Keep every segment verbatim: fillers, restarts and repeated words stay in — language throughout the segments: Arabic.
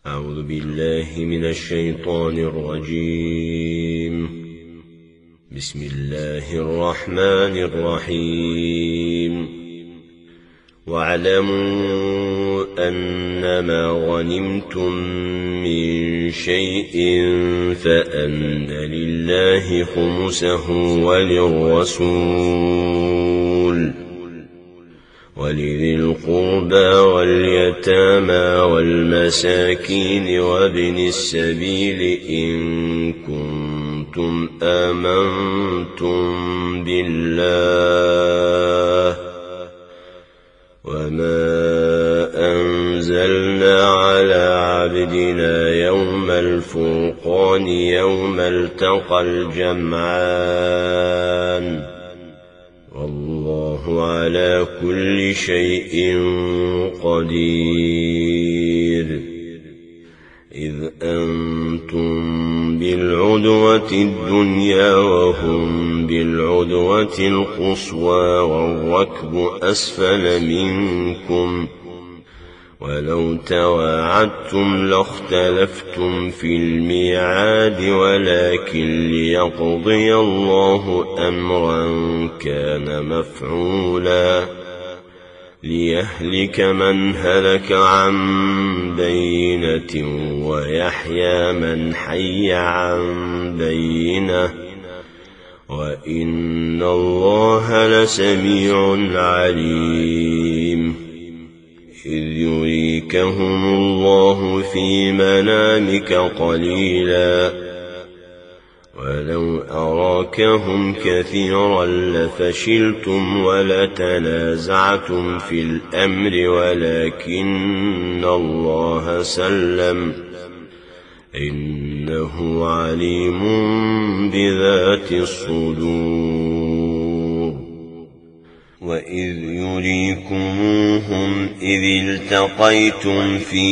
أعوذ بالله من الشيطان الرجيم. بسم الله الرحمن الرحيم. واعلموا أنما غنمتم من شيء فأن لله خمسه وللرسول ولذي القربى واليتامى والمساكين وابن السبيل إن كنتم آمنتم بالله وما أنزلنا على عبدنا يوم الفرقان يوم التقى الجمعان والله على كل شيء قدير. إذ أنتم بالعدوة الدنيا وهم بالعدوة القصوى والركب أسفل منكم ولو تواعدتم لاختلفتم في الميعاد ولكن ليقضي الله أمرا كان مفعولا ليهلك من هلك عن بينة ويحيى من حي عن بينة وإن الله لسميع عليم. إذ يريكهم الله في منامك قليلا ولو أراكهم كثيرا لفشلتم ولتنازعتم في الأمر ولكن الله سلم إنه عليم بذات الصدور. وإذ يريكموهم إذ التقيتم في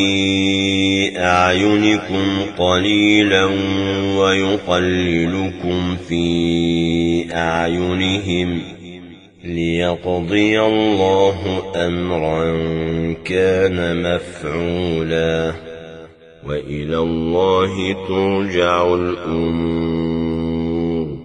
أعينكم قليلا ويقللكم في أعينهم ليقضي الله أمرا كان مفعولا وإلى الله ترجع الأمور.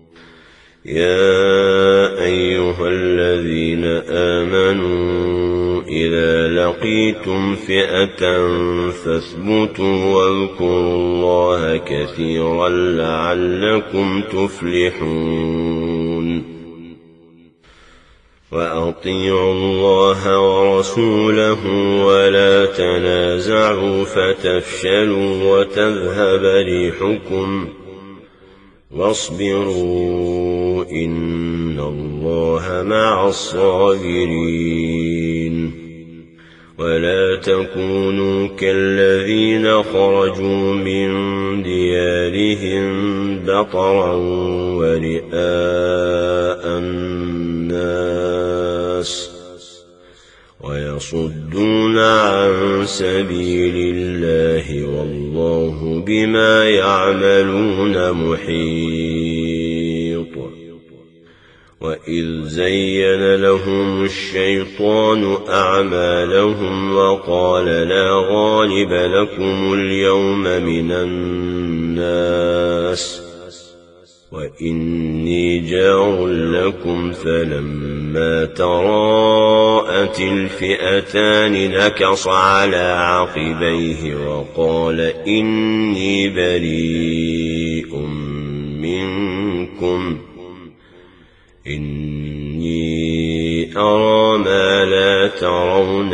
يا أيها الذين آمنوا إذا لقيتم فئة فاثبتوا واذكروا الله كثيرا لعلكم تفلحون. وأطيعوا الله ورسوله ولا تنازعوا فتفشلوا وتذهب ريحكم واصبروا إن الله مع الصابرين. ولا تكونوا كالذين خرجوا من ديارهم بطرا ورئاء الناس ويصدون عن سبيل الله والله بما يعملون محيط. وإذ زين لهم الشيطان أعمالهم وقال لا غالب لكم اليوم من الناس وإني جار لكم فلما تراءت الفئتان نكص على عقبيه وقال إني بريء منكم إني أرى ما لا ترون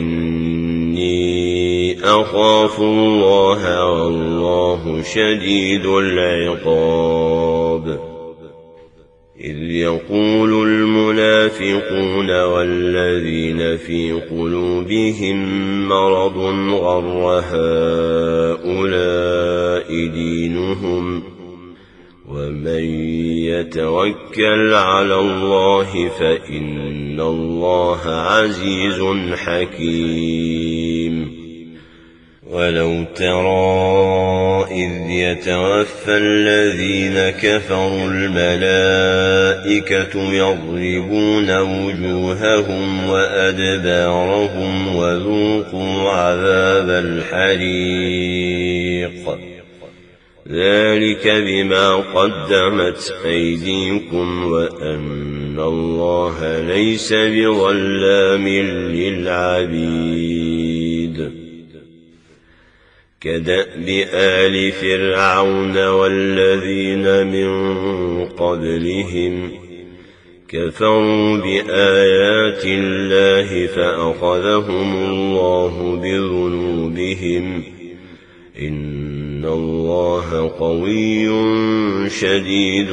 إني أخاف الله والله شديد العقاب. إذ يقول المنافقون والذين في قلوبهم مرض غر هؤلاء دينهم ومن يتوكل على الله فإن الله عزيز حكيم. ولو ترى إذ يتوفى الذين كفروا الملائكة يضربون وجوههم وأدبارهم وذوقوا عذاب الحريق ذلك بما قدمت أيديكم وأن الله ليس بظلام للعبيد كدأب آل فرعون والذين من قبلهم كفروا بآيات الله فأخذهم الله بذنوبهم إن الله قوي شديد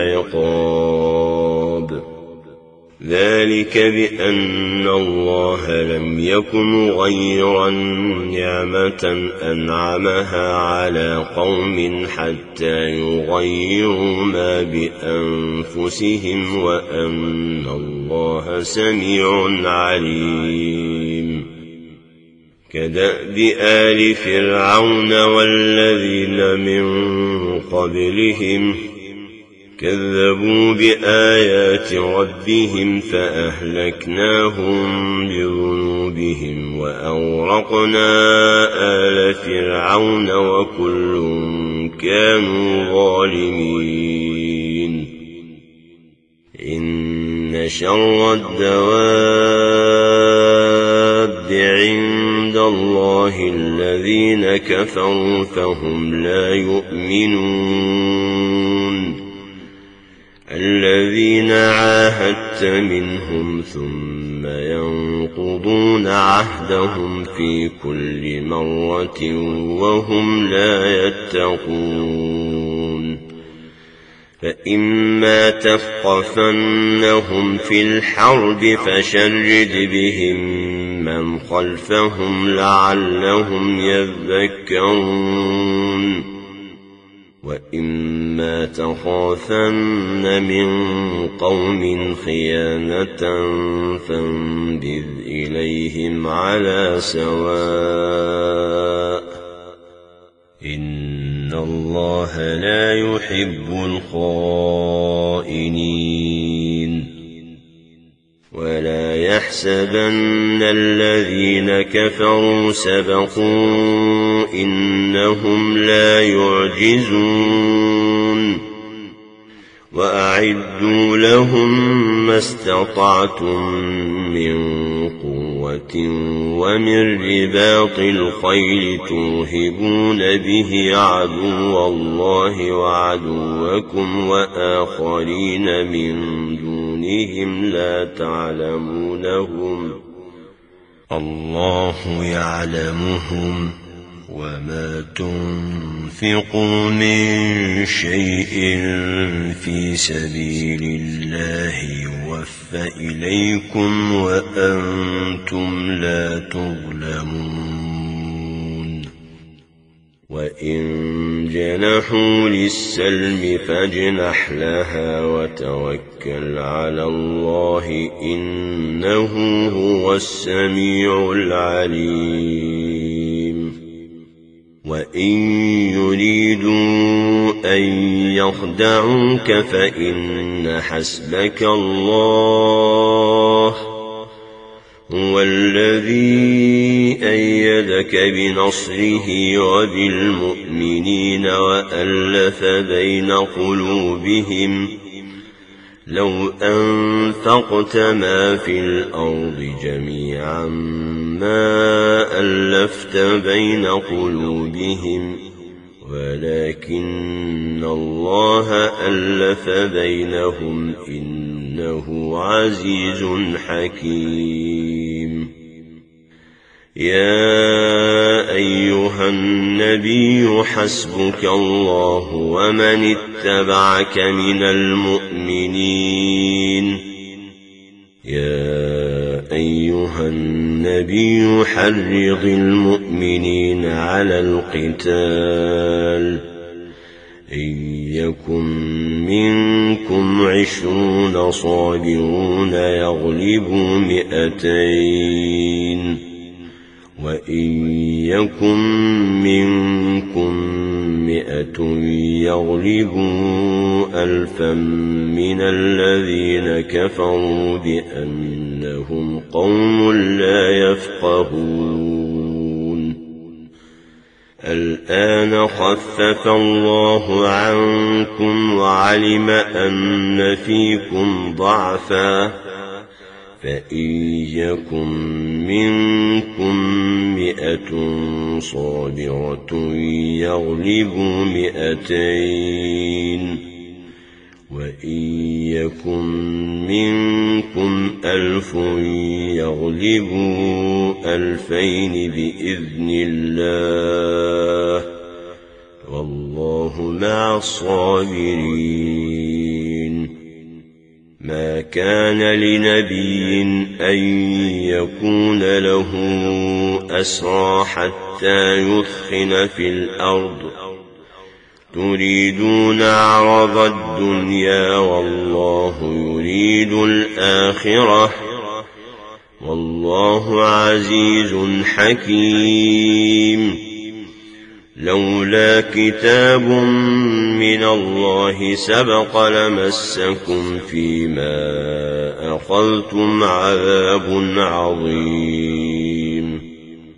العقاب ذلك بأن الله لم يكن مغيرا نعمة أنعمها على قوم حتى يغيروا ما بأنفسهم وأن الله سميع عليم كدأب آل فرعون والذين من قبلهم كذبوا بآيات ربهم فأهلكناهم بذنوبهم وأغرقنا آل فرعون وكل كانوا ظالمين إن شر الدواب عند الله الذين كفروا فهم لا يؤمنون الذين عاهدت منهم ثم ينقضون عهدهم في كل مرة وهم لا يتقون فإما تثقفنهم في الحرب فشرد بهم من خلفهم لعلهم يذكرون وإما تخافن من قوم خيانة فانبذ إليهم على سواء إن الله لا يحب الخائنين ولا يحسبن الذين كفروا سبقوا إنهم لا يعجزون وأعدوا لهم ما استطعتم من قوة ومن رباط الخيل ترهبون به عدو الله وعدوكم وآخرين من دونهم لا تعلمونهم الله يعلمهم وما تنفقوا من شيء في سبيل الله يوفى إليكم وأنتم لا تظلمون وإن جنحوا للسلم فاجنح لها وتوكل على الله إنه هو السميع العليم وإن يريدوا أن يخدعوك فإن حسبك الله هو الذي أيدك بنصره وبالمؤمنين وألف بين قلوبهم لو أنفقت ما في الأرض جميعا ما ألفت بين قلوبهم ولكن الله ألف بينهم إنه عزيز حكيم يا أيها النبي حسبك الله ومن اتبعك من المؤمنين يا أيها النبي حرض المؤمنين على القتال إن يكن منكم عشرون صابرون يغلبوا مئتين وإن يكن منكم مئة يغلبوا ألفا من الذين كفروا بأنهم قوم لا يفقهون الآن خفف الله عنكم وعلم أن فيكم ضعفا فإن يكن منكم مئة صابرة يغلبوا مئتين وإن يكن منكم ألف يغلبوا ألفين بإذن الله والله مع الصابرين ما كان لنبي أن يكون له أسرى حتى يثخن في الأرض تريدون عرض الدنيا والله يريد الآخرة والله عزيز حكيم لولا كتاب من الله سبق لمسكم فيما أخذتم عذاب عظيم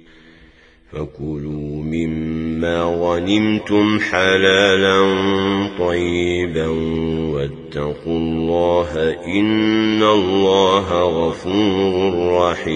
فكلوا مما غنمتم حلالا طيبا واتقوا الله إن الله غفور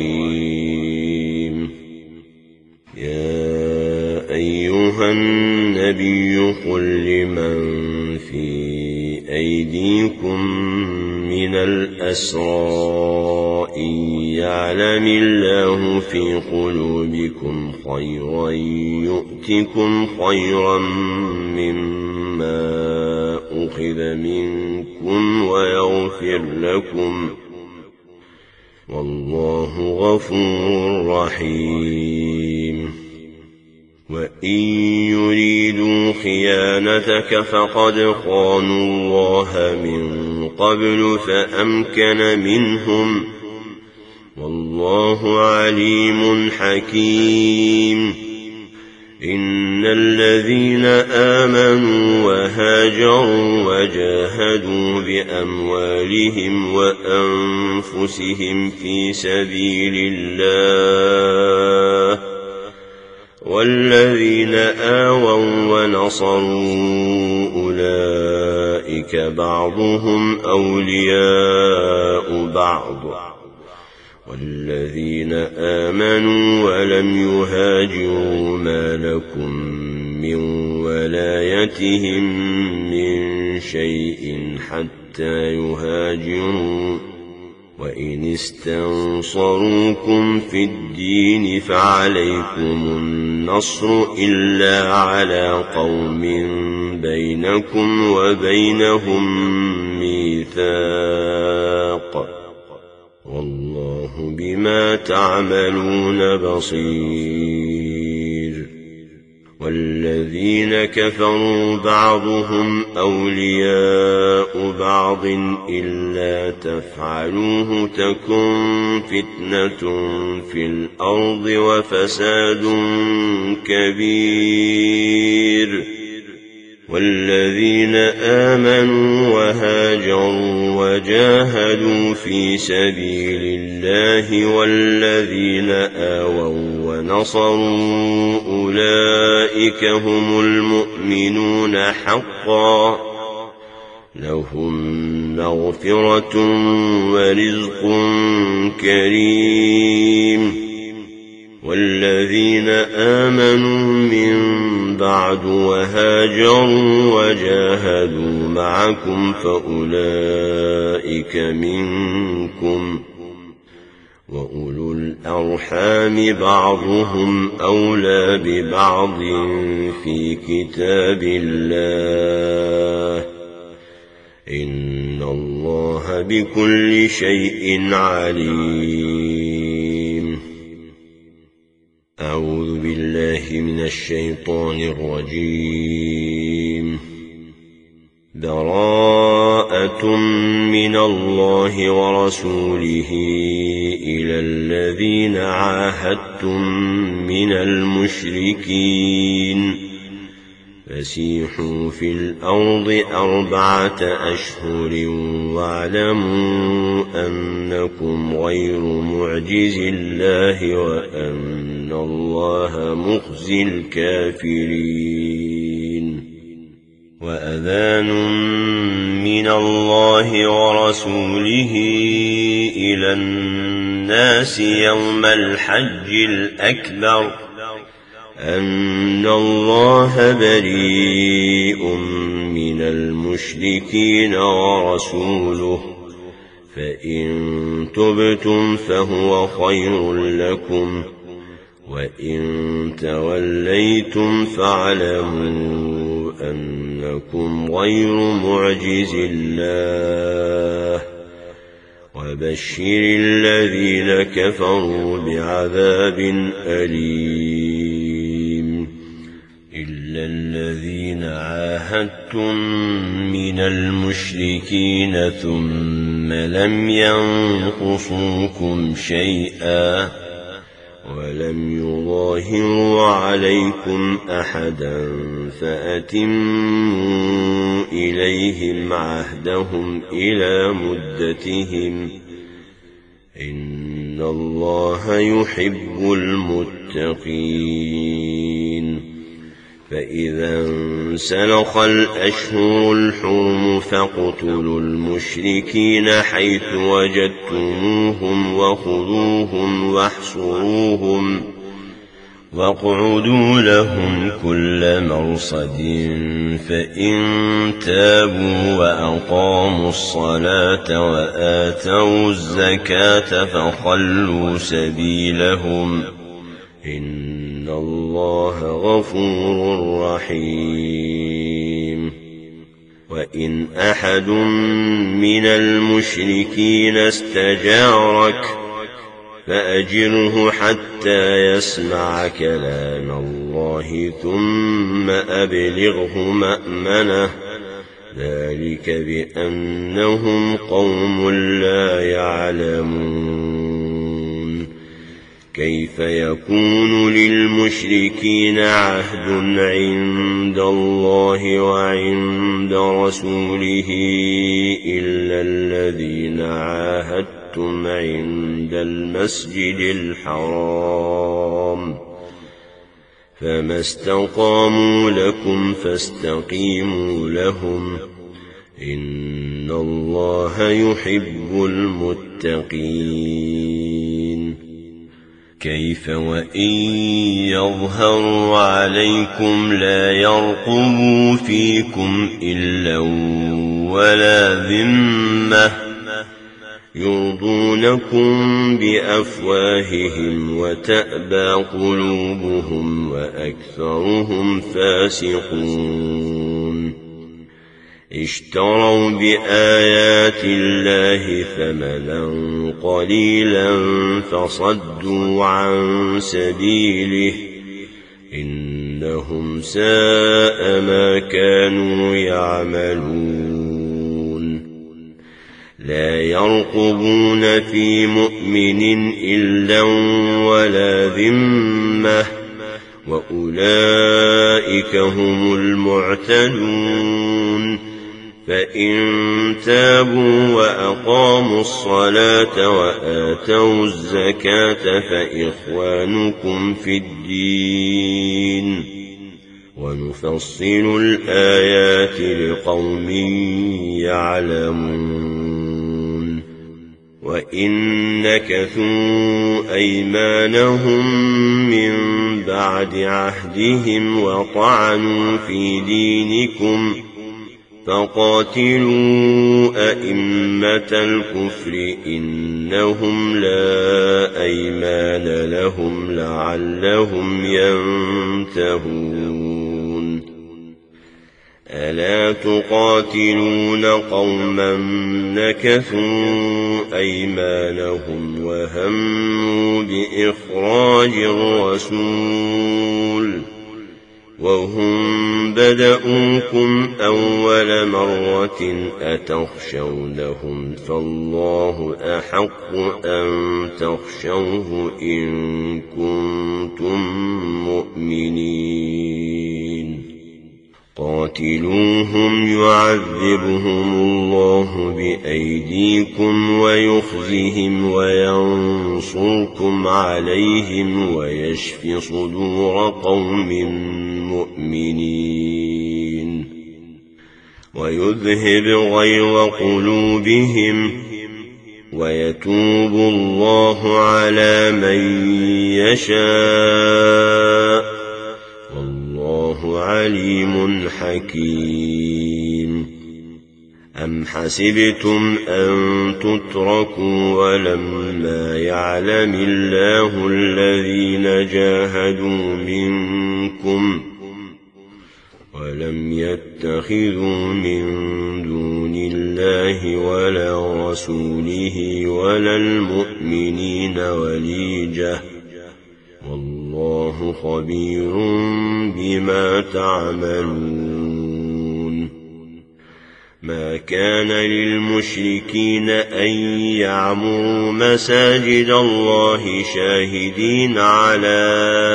رحيم يا أيها النبي قل لمن في أيديكم من الأسرى إن يعلم الله في قلوبكم خيرا يؤتكم خيرا مما أخذ منكم ويغفر لكم والله غفور رحيم وإن يريدوا خيانتك فقد خانوا الله من قبل فأمكن منهم والله عليم حكيم إن الذين آمنوا وهاجروا وجاهدوا بأموالهم وأنفسهم في سبيل الله والذين آووا ونصروا أولئك بعضهم أولياء بعض والذين آمنوا ولم يهاجروا ما لكم من ولايتهم من شيء حتى يهاجروا وإن استنصروكم في الدين فعليكم النصر إلا على قوم بينكم وبينهم ميثاق والله بما تعملون بصير والذين كفروا بعضهم أولياء بعض إلا تفعلوه تكن فتنة في الأرض وفساد كبير والذين آمنوا وهاجروا وجاهدوا في سبيل الله والذين آووا ونصروا أولئك هم المؤمنون حقا لهم مغفرة ورزق كريم والذين آمنوا من بعد وهاجروا وجاهدوا معكم فأولئك منكم وأولو الأرحام بعضهم أولى ببعض في كتاب الله إن الله بكل شيء عليم أعوذ بالله من الشيطان الرجيم براءة من الله ورسوله إلى الذين عاهدتم من المشركين فسيحوا في الأرض أربعة أشهر واعلموا أنكم غير معجز الله وأن الله مخزي الكافرين. وأذان من الله ورسوله إلى الناس يوم الحج الأكبر أن الله بريء من المشركين ورسوله، فإن تبتم فهو خير لكم، وإن توليتم فاعلموا أنكم غير معجز الله، وبشر الذين كفروا بعذاب أليم. إلا الذين عاهدتم من المشركين ثم لم ينقصوكم شيئا ولم يظاهروا عليكم أحدا فأتموا إليهم عهدهم إلى مدتهم، إن الله يحب المتقين. فإذا انسلخ الأشهر الحرم فاقتلوا المشركين حيث وجدتموهم وخذوهم واحصروهم واقعدوا لهم كل مرصد، فإن تابوا وأقاموا الصلاة وآتوا الزكاة فخلوا سبيلهم، إن الله غفور رحيم. وإن أحد من المشركين استجارك فأجره حتى يسمع كلام الله ثم أبلغه مأمنه، ذلك بأنهم قوم لا يعلمون. كيف يكون للمشركين عهد عند الله وعند رسوله إلا الذين عاهدتم عند المسجد الحرام، فما استقاموا لكم فاستقيموا لهم، إن الله يحب المتقين. كيف وإن يظهروا عليكم لا يرقبوا فيكم إلا ولا ذمة، يرضونكم بأفواههم وتأبى قلوبهم وأكثرهم فاسقون. اشتروا بآيات الله ثمنا قليلا فصدوا عن سبيله، إنهم ساء ما كانوا يعملون. لا يرقبون في مؤمن إلا ولا ذمة، وأولئك هم المعتدون. فإن تابوا وأقاموا الصلاة وآتوا الزكاة فإخوانكم في الدين، ونفصل الآيات لقوم يعلمون. وإن نكثوا أيمانهم من بعد عهدهم وطعنوا في دينكم فقاتلوا أئمة الكفر إنهم لا أيمان لهم لعلهم ينتهون. ألا تقاتلون قوما نكثوا أيمانهم وهموا بإخراج الرسول وهم بدؤوكم أول مرة أتخشونهم فالله أحق أن تخشوه إن كنتم مؤمنين. قاتلوهم يعذبهم الله بأيديكم ويخزهم وينصركم عليهم ويشف صدور قوم مؤمنين ويذهب غيظ قلوبهم ويتوب الله على من يشاء والله عليم حكيم. أم حسبتم أن تتركوا ولما يعلم الله الذين جاهدوا منكم ولم يتخذوا من دون الله ولا رسوله ولا المؤمنين وليجة والله خبير بما تعملون. ما كان للمشركين أن يعمروا مساجد الله شاهدين على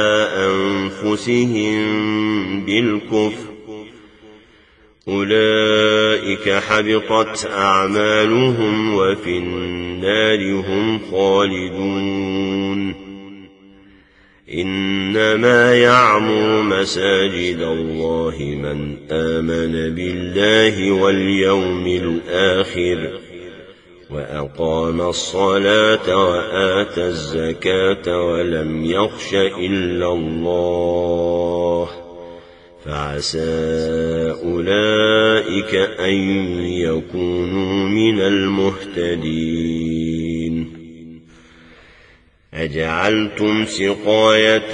أنفسهم بالكفر أولئك حبطت أعمالهم وفي النار هم خالدون. إنما يعمر مساجد الله من آمن بالله واليوم الآخر وأقام الصلاة وآتى الزكاة ولم يخش إلا الله فعسى أولئك أن يكونوا من المهتدين. أجعلتم سقاية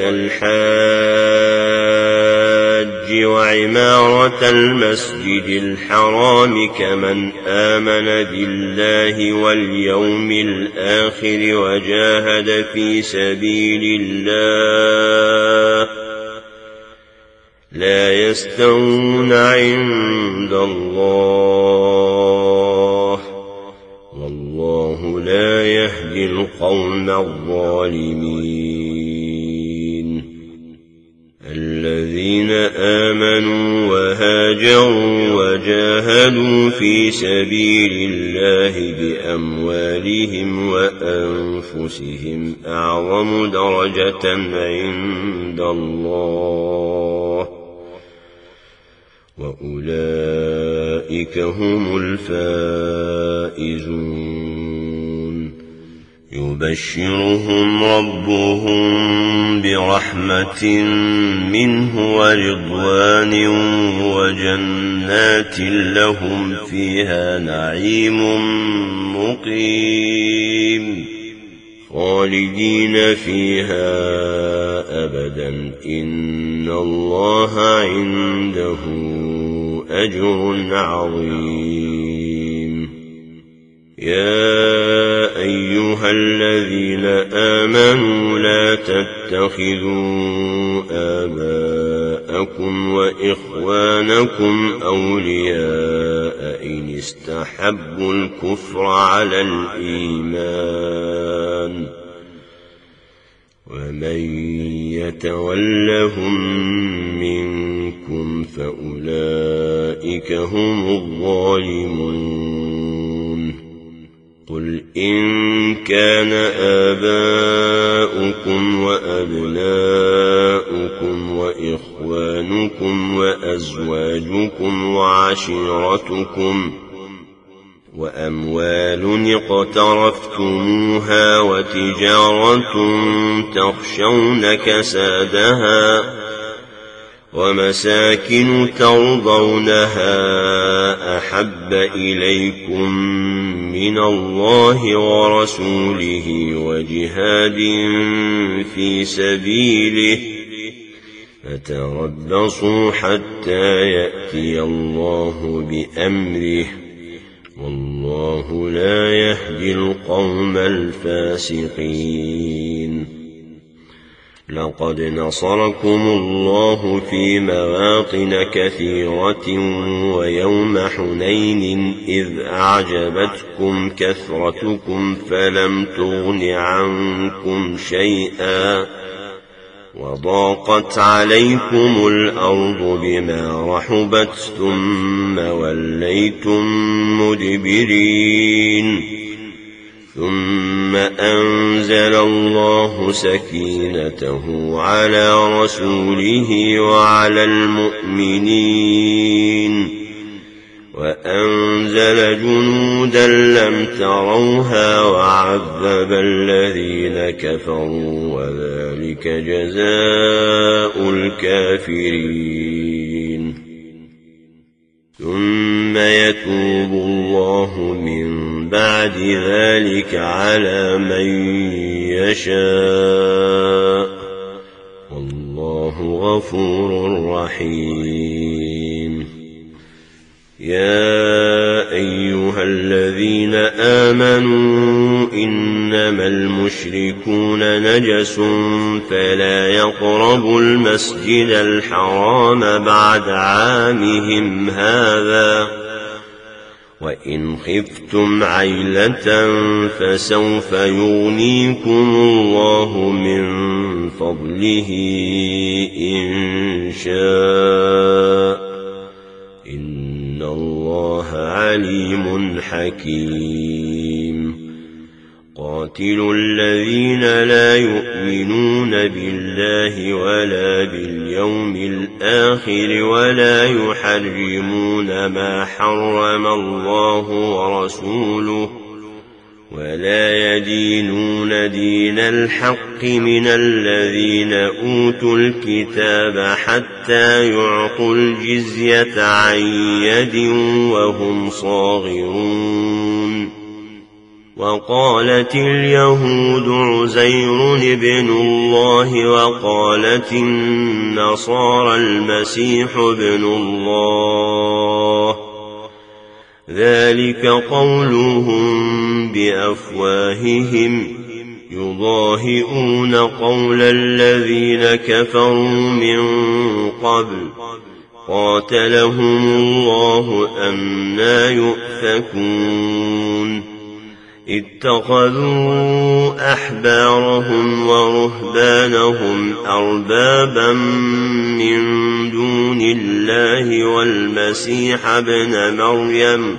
الحاج وعمارة المسجد الحرام كمن آمن بالله واليوم الآخر وجاهد في سبيل الله لا يستوون عند الله والله لا يهدي القوم الظالمين. الذين آمنوا وهاجروا وجاهدوا في سبيل الله بأموالهم وأنفسهم أعظم درجة عند الله وأولئك هم الفائزون. يبشرهم ربهم برحمة منه ورضوان وجنات لهم فيها نعيم مقيم خالدين فيها أبدا إن الله عنده أجر عظيم. يا أيها الذين آمنوا لا تتخذوا آباءكم وإخوانكم أولياء إن استحبوا الكفر على الإيمان ومن يتولهم منكم فأولئك هم الظالمون. قل إن كان آباؤكم وأبناؤكم وإخوانكم وأزواجكم وعشيرتكم وأموال اقترفتموها وتجارة تخشون كسادها ومساكن ترضونها أحب إليكم من الله ورسوله وجهاد في سبيله فتربصوا حتى يأتي الله بأمره والله لا يهدي القوم الفاسقين. لقد نصركم الله في مواطن كثيرة ويوم حنين إذ أعجبتكم كثرتكم فلم تغن عنكم شيئا وضاقت عليكم الأرض بما رحبت ثم وليتم مدبرين ثم أنزل الله سكينته على رسوله وعلى المؤمنين وأنزل جنودا لم تروها وعذب الذين كفروا وذلك جزاء الكافرين ثم يتوب الله من بعد ذلك على من يشاء والله غفور رحيم يا أيها الذين آمنوا إنما المشركون نجس فلا يقربوا المسجد الحرام بعد عامهم هذا وإن خفتم عيلة فسوف يغنيكم الله من فضله إن شاء إن الله عليم حكيم قاتلوا الذين لا يؤمنون بالله ولا باليوم الآخر ولا يحرمون ما حرم الله ورسوله ولا يدينون دين الحق من الذين أوتوا الكتاب حتى يعطوا الجزية عن يد وهم صاغرون وقالت اليهود عزير ابن الله وقالت النصارى المسيح ابن الله ذلك قولهم بأفواههم يضاهئون قول الذين كفروا من قبل قاتلهم الله أنى يؤفكون اتخذوا أحبارهم ورهبانهم أربابا من دون الله والمسيح ابن مريم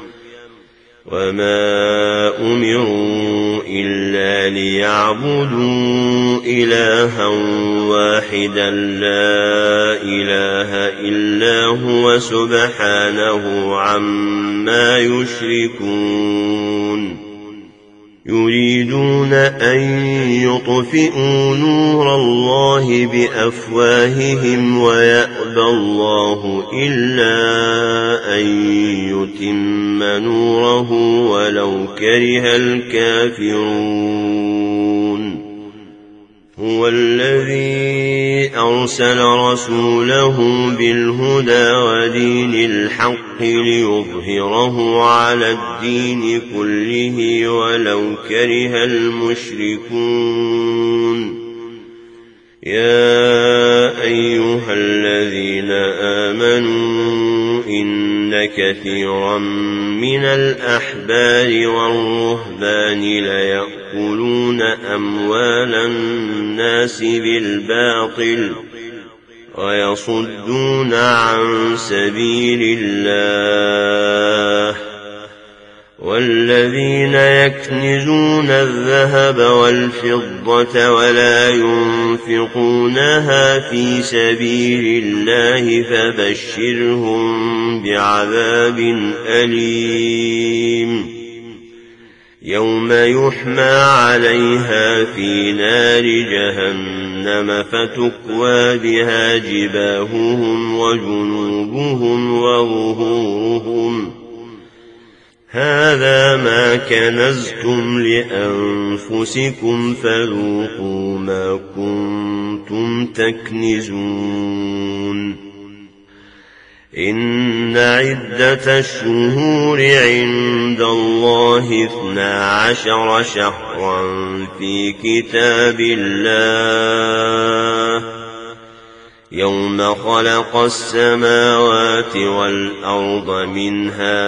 وما أمروا إلا ليعبدوا إلها واحدا لا إله إلا هو سبحانه عما يشركون يريدون أن يطفئوا نور الله بأفواههم ويأبى الله إلا أن يتم نوره ولو كره الكافرون هو الذي أرسل رسوله بالهدى ودين الحق ليظهره على الدين كله ولو كره المشركون يا أيها الذين آمنوا إن كثيرا من الأحبار والرهبان ليأكلون أموال الناس بالباطل ويصدون عن سبيل الله والذين يكنزون الذهب والفضة ولا ينفقونها في سبيل الله فبشرهم بعذاب أليم يوم يحمى عليها في نار جهنم فتكوى بها جباههم وجنوبهم وظهورهم هذا ما كنزتم لأنفسكم فذوقوا ما كنتم تكنزون إن عدة الشهور عند الله اثنا عشر شهرا في كتاب الله يوم خلق السماوات والأرض منها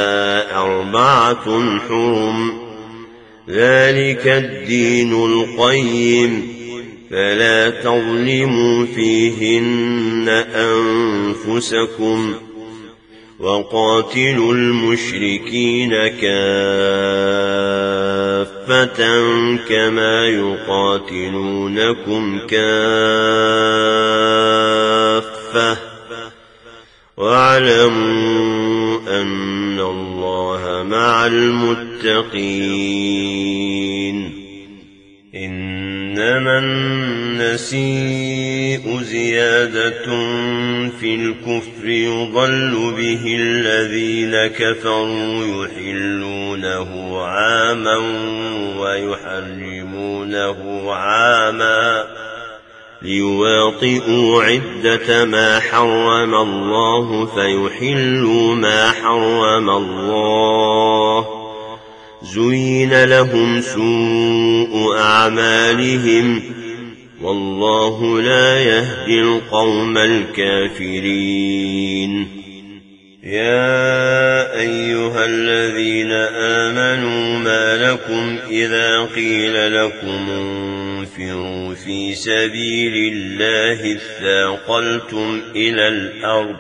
أربعة حرم ذلك الدين القيم فلا تظلموا فيهن أنفسكم وقاتلوا المشركين كافة كما يقاتلونكم كافة واعلموا أن الله مع المتقين. إنما النسيء زيادة في الكفر يضل به الذين كفروا يحلونه عاما ويحرمونه عاما ليواطئوا عدة ما حرم الله فيحلوا ما حرم الله. زين لهم سوء أعمالهم والله لا يهدي القوم الكافرين. يا أيها الذين آمنوا ما لكم إذا قيل لكم انفروا في سبيل الله اثاقلتم إلى الأرض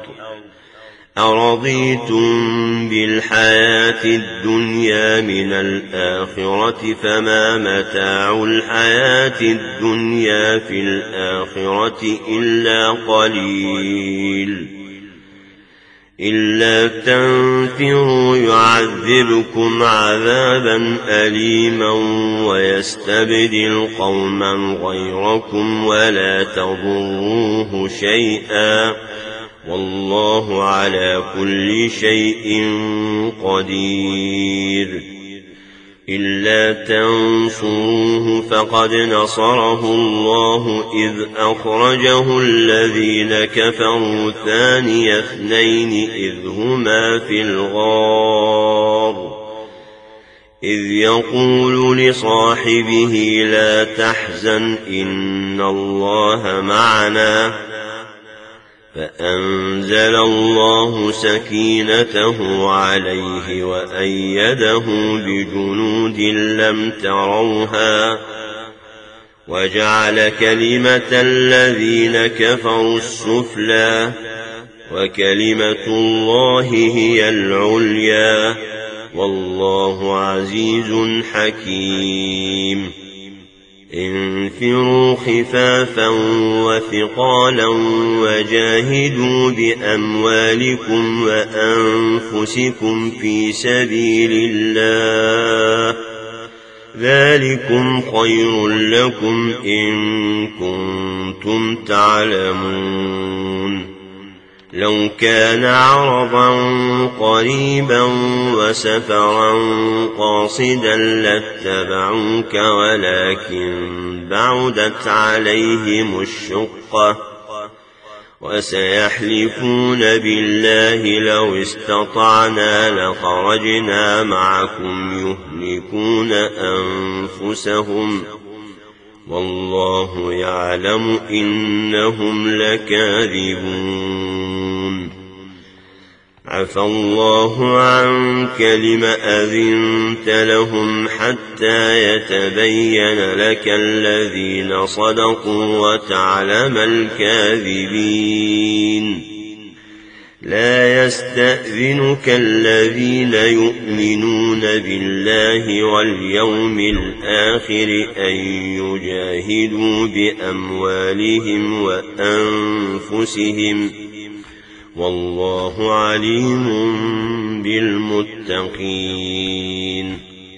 أرضيتم بالحياة الدنيا من الآخرة فما متاع الحياة الدنيا في الآخرة إلا قليل. إلا تنفروا يعذبكم عذابا أليما ويستبدل قوما غيركم ولا تضروه شيئا والله على كل شيء قدير. إلا تنصروه فقد نصره الله إذ أخرجه الذين كفروا ثاني اثنين إذ هما في الغار إذ يقول لصاحبه لا تحزن إن الله معنا فأنزل الله سكينته عليه وأيده بجنود لم تروها وجعل كلمة الذين كفروا السفلى وكلمة الله هي العليا والله عزيز حكيم. انفروا خفافا وثقالا وجاهدوا بأموالكم وأنفسكم في سبيل الله ذلكم خير لكم إن كنتم تعلمون. لو كان عرضا قريبا وسفرا قاصدا لاتبعوك ولكن بعدت عليهم الشقة وسيحلفون بالله لو استطعنا لخرجنا معكم يهلكون أنفسهم والله يعلم إنهم لكاذبون. عفى الله عنك لم أذنت لهم حتى يتبين لك الذين صدقوا وتعلم الكاذبين. لا يستأذنك الذين يؤمنون بالله واليوم الآخر أن يجاهدوا بأموالهم وأنفسهم والله عليم بالمتقين.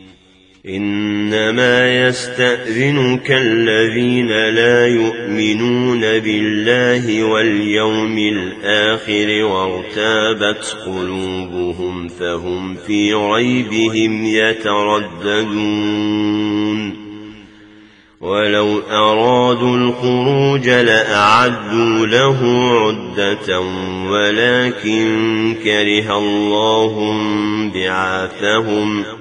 إنما يستأذنك الذين لا يؤمنون بالله واليوم الآخر وارتابت قلوبهم فهم في ريبهم يترددون. ولو أرادوا الخروج لأعدوا له عدة ولكن كره الله بعاثهم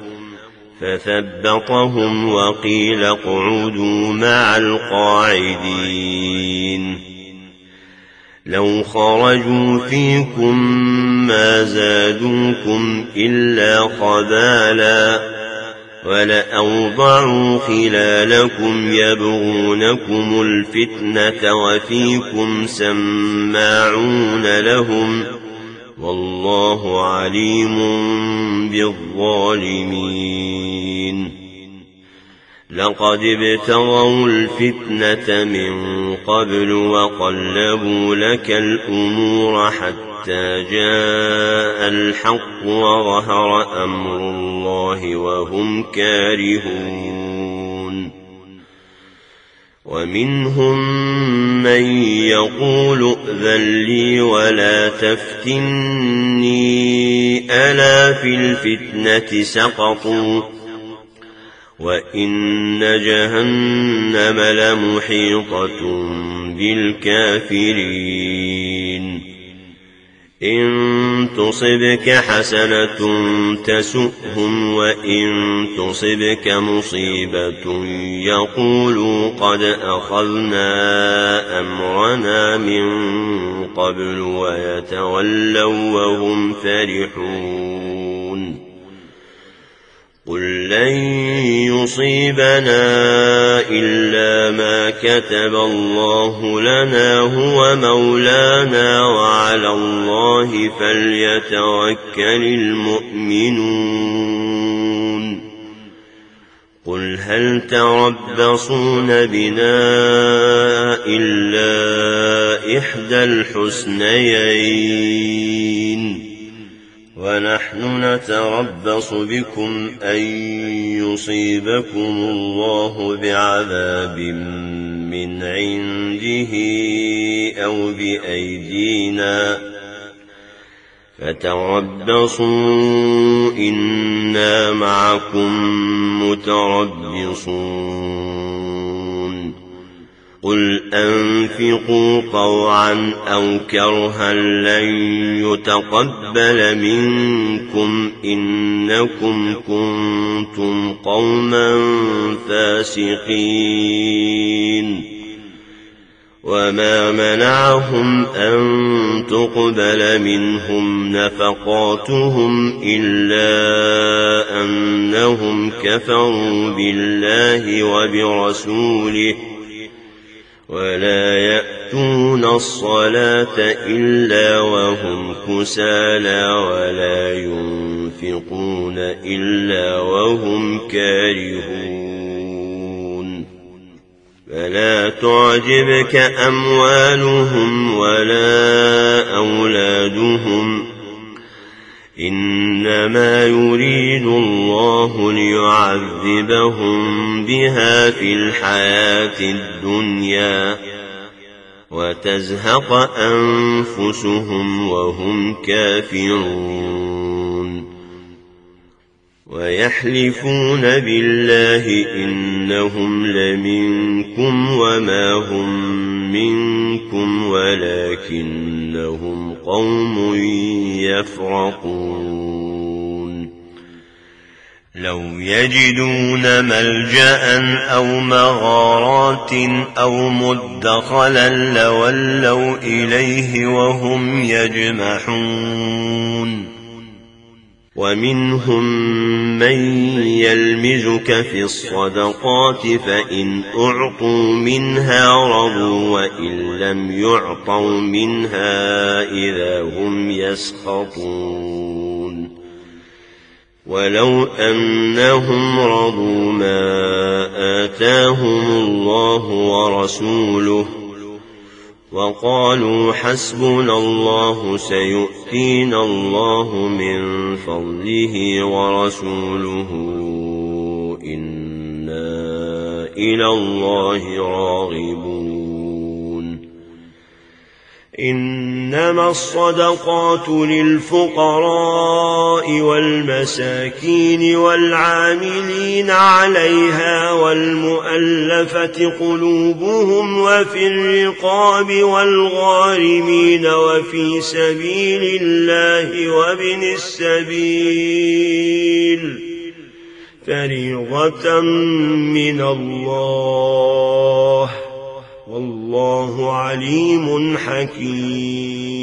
فثبطهم وقيل اقعدوا مع القاعدين. لو خرجوا فيكم ما زادوكم إلا خبالا ولأوضعوا خلالكم يبغونكم الفتنة وفيكم سماعون لهم والله عليم بالظالمين لقد ابتغوا الفتنة من قبل وقلبوا لك الأمور حتى جاء الحق وظهر أمر الله وهم كارهون ومنهم من يقول ائذن لي ولا تفتني ألا في الفتنة سقطوا وإن جهنم لمحيطة بالكافرين إن تصبك حسنة تسؤهم وإن تصبك مصيبة يقولوا قد أخذنا أمرنا من قبل ويتولوا وهم فرحون قل لن يصيبنا إلا ما كتب الله لنا هو مولانا وعلى الله فليتوكل المؤمنون قل هل تربصون بنا إلا إحدى الحسنيين ونحن نتربص بكم أن يصيبكم الله بعذاب من عنده أو بأيدينا فتربصوا إنا معكم متربصون قل أنفقوا طوعا أو كرها لن يتقبل منكم إنكم كنتم قوما فاسقين وما منعهم أن تقبل منهم نفقاتهم إلا أنهم كفروا بالله وبرسوله ولا يأتون الصلاة إلا وهم كسالى ولا ينفقون إلا وهم كارهون فلا تعجبك أموالهم ولا أولادهم إنما يريد الله ليعذبهم بها في الحياة الدنيا وتزهق أنفسهم وهم كافرون ويحلفون بالله إنهم لمنكم وما هم منكم ولكنهم قوم يفرقون لو يجدون ملجأ أو مغارات أو مدخلا لولوا إليه وهم يجمحون ومنهم من يلمزك في الصدقات فإن أعطوا منها رضوا وإن لم يعطوا منها إذا هم يسخطون ولو أنهم رضوا ما آتاهم الله ورسوله وقالوا حسبنا الله سيؤتينا الله من فضله ورسوله إنا إلى الله راغبون إنما الصدقات للفقراء والمساكين والعاملين عليها والمؤلفة قلوبهم وفي الرقاب والغارمين وفي سبيل الله وابن السبيل فريضة من الله والله عليم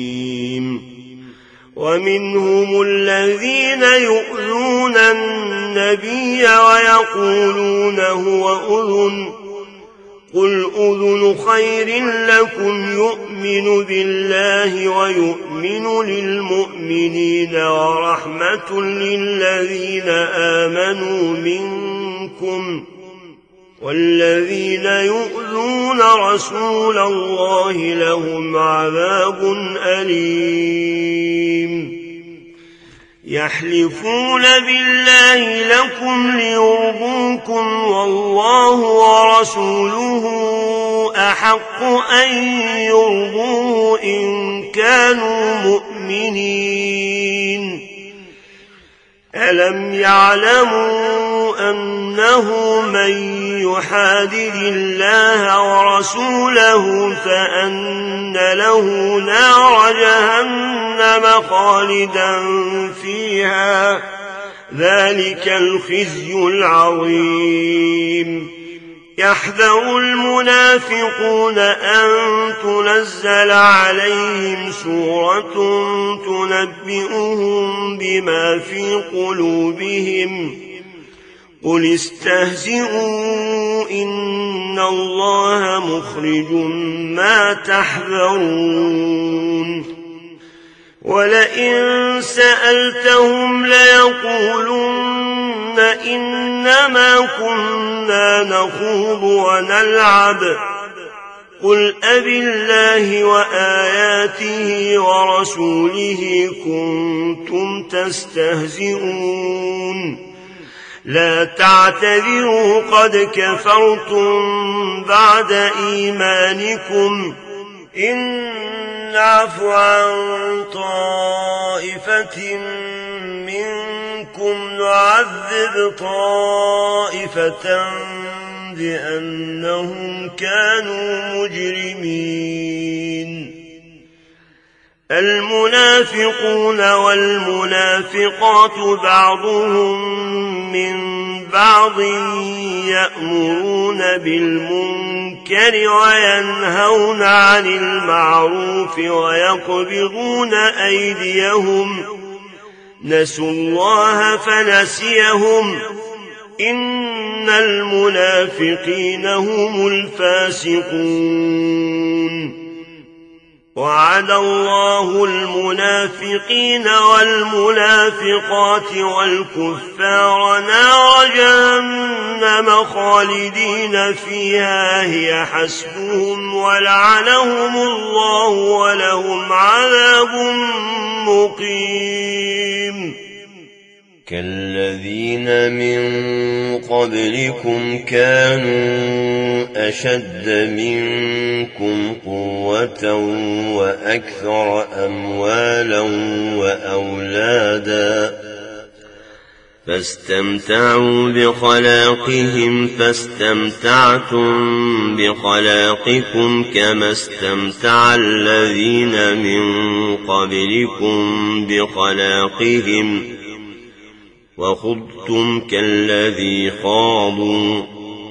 حكيم ومنهم الذين يؤذون النبي النبي ويقولون هو أذن قل أذن خير لكم يؤمن بالله ويؤمن للمؤمنين ورحمة للذين آمنوا منكم والذين يؤذون رسول الله لهم عذاب أليم يحلفون بالله لكم ليرضوكم والله ورسوله أحق أن يرضوه إن كانوا مؤمنين ألم يعلموا أنه من يحادد الله ورسوله فأن له نار جهنم خالدا فيها ذلك الخزي العظيم يحذر المنافقون أن تنزل عليهم سورة تنبئهم بما في قلوبهم قل استهزئوا إن الله مخرج ما تحذرون ولئن سألتهم ليقولن إنما كنا نخوض ونلعب قل أبالله وآياته ورسوله كنتم تستهزئون لا تعتذروا قد كفرتم بعد إيمانكم إن نعف عن طائفة منكم نعذب طائفة بأنهم كانوا مجرمين المنافقون والمنافقات بعضهم من بعض يأمرون بالمنكر وينهون عن المعروف ويقبضون أيديهم نسوا الله فنسيهم إن المنافقين هم الفاسقون وعد الله المنافقين والمنافقات والكفار نار جهنم خالدين فيها هي حسبهم ولعنهم الله ولهم عذاب مقيم كالذين من قبلكم كانوا أشد منكم قوة وأكثر أموالا وأولادا فاستمتعوا بخلاقهم فاستمتعتم بخلاقكم كما استمتع الذين من قبلكم بخلاقهم وخضتم كالذي خاضوا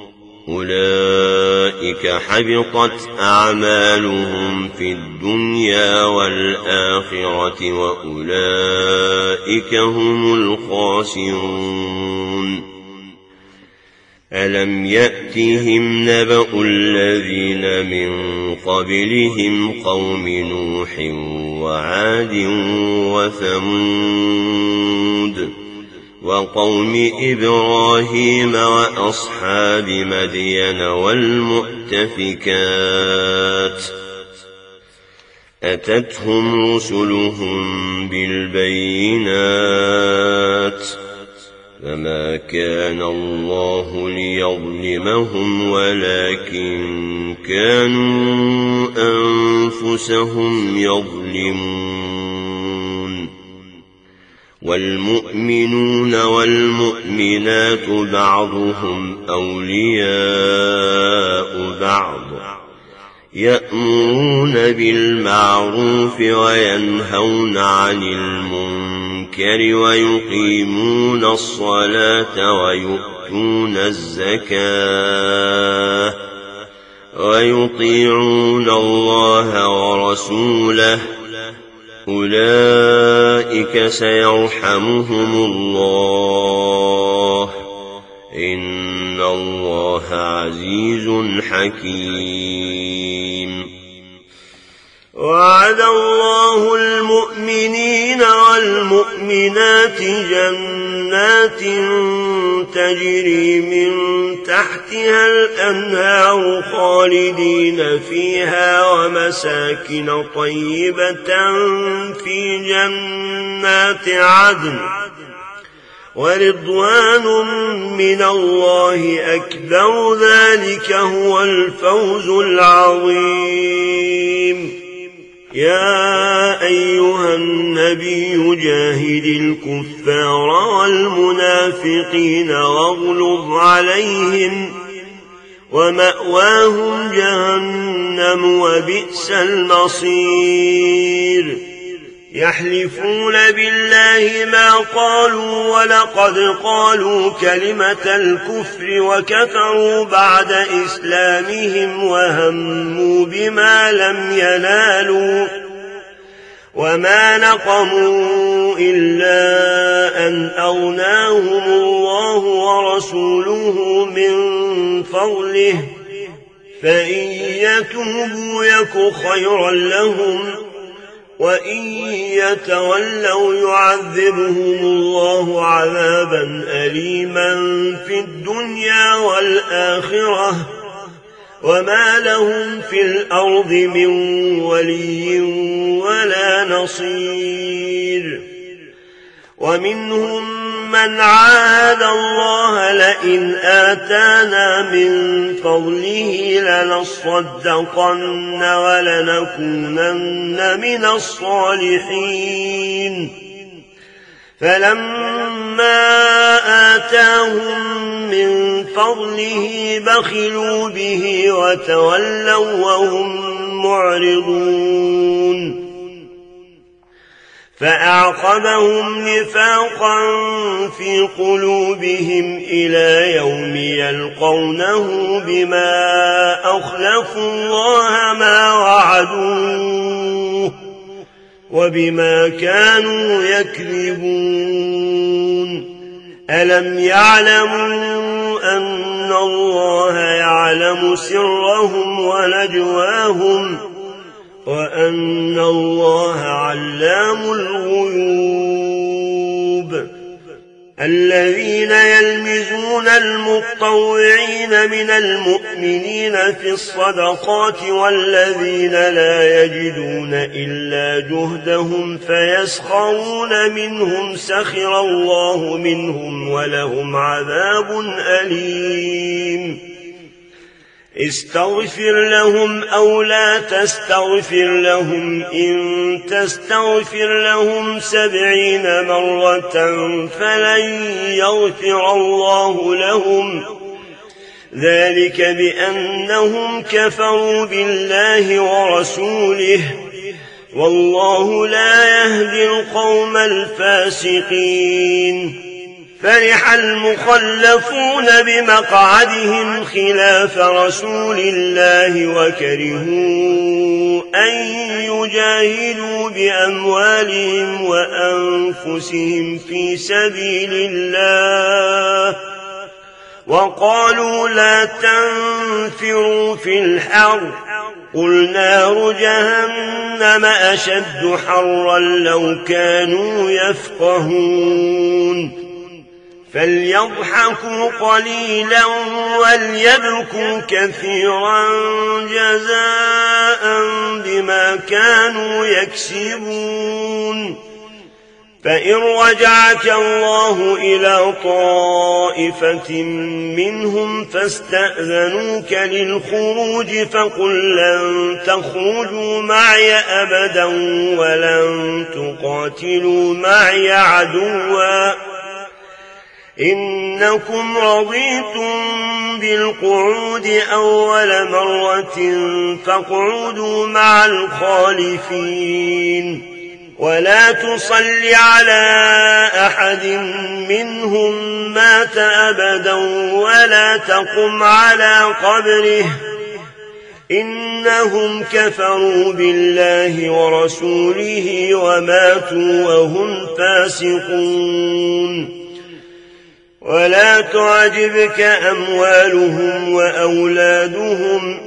أولئك حبطت أعمالهم في الدنيا والآخرة وأولئك هم الخاسرون ألم يأتهم نبأ الذين من قبلهم قوم نوح وعاد وثمود وقوم إبراهيم وأصحاب مدين والمؤتفكات أتتهم رسلهم بالبينات فما كان الله ليظلمهم ولكن كانوا أنفسهم يظلمون والمؤمنون والمؤمنات بعضهم أولياء بعض يأمرون بالمعروف وينهون عن المنكر ويقيمون الصلاة ويؤتون الزكاة ويطيعون الله ورسوله أولئك سيرحمهم الله إن الله عزيز حكيم. وعد الله المؤمنين والمؤمنات جنات تجري من تحتها الأنهار خالدين فيها ومساكن طيبة في جنات عدن ورضوان من الله أكبر ذلك هو الفوز العظيم. يا أيها النبي جاهد الكفار والمنافقين واغلظ عليهم ومأواهم جهنم وبئس المصير. يحلفون بالله ما قالوا ولقد قالوا كلمة الكفر وكفروا بعد إسلامهم وهموا بما لم ينالوا وما نقموا إلا أن أغناهم الله ورسوله من فضله فإن يتوبوا يك خيرا لهم وإن يتولوا يعذبهم الله عذابا أليما في الدنيا والآخرة وما لهم في الأرض من ولي ولا نصير. ومنهم من عاهد الله لئن آتانا من فضله لنصدقن ولنكونن من الصالحين فلما آتاهم من فضله بخلوا به وتولوا وهم معرضون فأعقبهم نفاقا في قلوبهم إلى يوم يلقونه بما أخلفوا الله ما وعدوه وبما كانوا يكذبون. ألم يعلموا أن الله يعلم سرهم ونجواهم وأن الله علام الغيوب. الذين يلمزون المطوعين من المؤمنين في الصدقات والذين لا يجدون إلا جهدهم فيسخرون منهم سخر الله منهم ولهم عذاب أليم. استغفر لهم أو لا تستغفر لهم إن تستغفر لهم سبعين مرة فلن يغفر الله لهم ذلك بأنهم كفروا بالله ورسوله والله لا يهدي القوم الفاسقين. فرح المخلفون بمقعدهم خلاف رسول الله وكرهوا أن يجاهدوا بأموالهم وأنفسهم في سبيل الله وقالوا لا تنفروا في الحر قل نار جهنم أشد حرا لو كانوا يفقهون. فليضحكوا قليلا وليبكوا كثيرا جزاء بما كانوا يكسبون. فإن رجعك الله إلى طائفة منهم فاستأذنوك للخروج فقل لن تخرجوا معي أبدا ولن تقاتلوا معي عدوا إنكم رضيتم بالقعود أول مرة فاقعدوا مع الخالفين ولا تصل على أحد منهم مات أبدا ولا تقم على قبره إنهم كفروا بالله ورسوله وماتوا وهم فاسقون. ولا تعجبك أموالهم وأولادهم،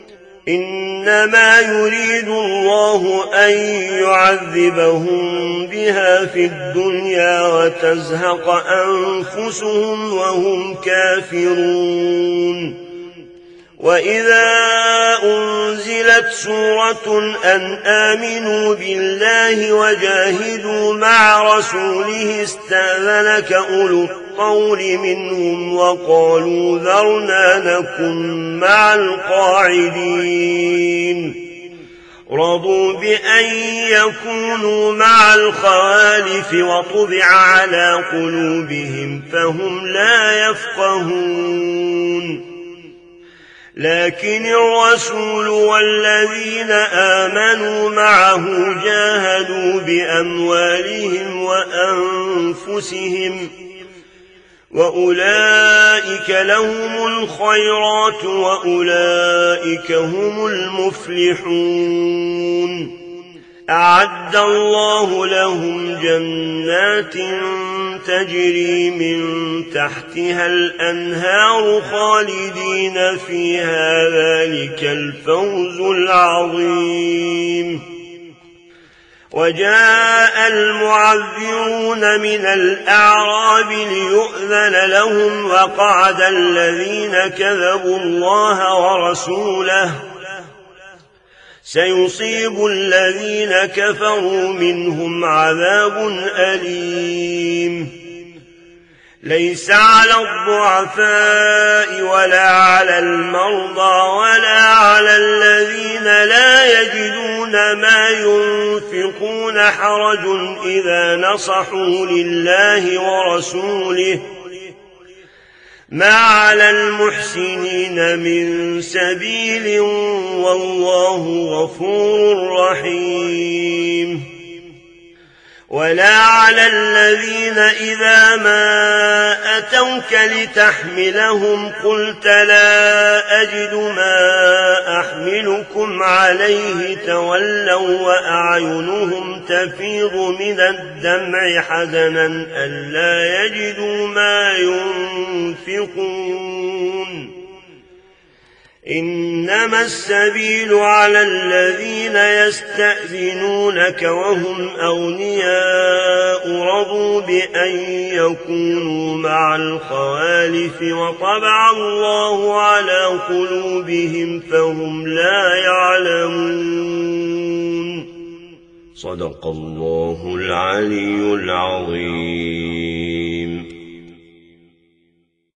إنما يريد الله أن يعذبهم بها في الدنيا وتزهق أنفسهم وهم كافرون. وإذا أنزلت سورة أن آمنوا بالله وجاهدوا مع رسوله استأذنك أولو الطول منهم وقالوا ذرنا نكن مع القاعدين. رضوا بأن يكونوا مع الخوالف وطبع على قلوبهم فهم لا يفقهون. لكن الرسول والذين آمنوا معه جاهدوا بأموالهم وأنفسهم، وأولئك لهم الخيرات وأولئك هم المفلحون. أعد الله لهم جنات تجري من تحتها الأنهار خالدين فيها، ذلك الفوز العظيم. وجاء المعذرون من الأعراب ليؤذن لهم وقعد الذين كذبوا الله ورسوله، سيصيب الذين كفروا منهم عذاب أليم. ليس على الضعفاء ولا على المرضى ولا على الذين لا يجدون ما ينفقون حرج إذا نصحوا لله ورسوله، ما على المحسنين من سبيل والله غفور رحيم. ولا على الذين إذا ما أتوك لتحملهم قلت لا أجد ما أحملكم عليه تولوا وأعينهم تفيض من الدمع حزنا ألا يجدوا ما ينفقون. إنما السبيل على الذين يستأذنونك وهم أغنياء رضوا بأن يكونوا مع الخوالف وطبع الله على قلوبهم فهم لا يعلمون. صدق الله العلي العظيم.